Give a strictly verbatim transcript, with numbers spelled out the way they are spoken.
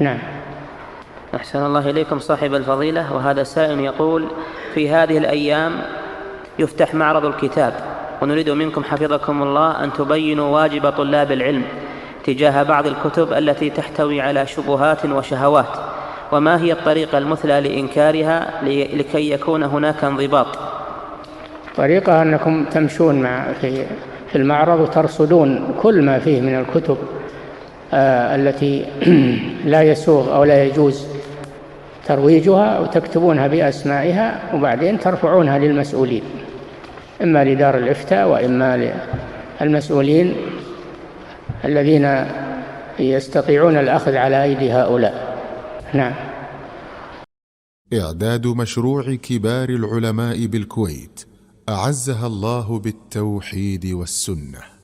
نعم. أحسن الله إليكم صاحب الفضيلة. وهذا سائل يقول: في هذه الأيام يفتح معرض الكتاب، ونريد منكم حفظكم الله أن تبينوا واجب طلاب العلم تجاه بعض الكتب التي تحتوي على شبهات وشهوات، وما هي الطريقة المثلى لإنكارها لكي يكون هناك انضباط؟ طريقة أنكم تمشون مع في في المعرض وترصدون كل ما فيه من الكتب آه التي لا يسوغ أو لا يجوز ترويجها، وتكتبونها بأسمائها، وبعدين ترفعونها للمسؤولين، إما لدار الإفتاء وإما للمسؤولين الذين يستطيعون الأخذ على أيدي هؤلاء. نعم. إعداد مشروع كبار العلماء بالكويت أعزها الله بالتوحيد والسنة.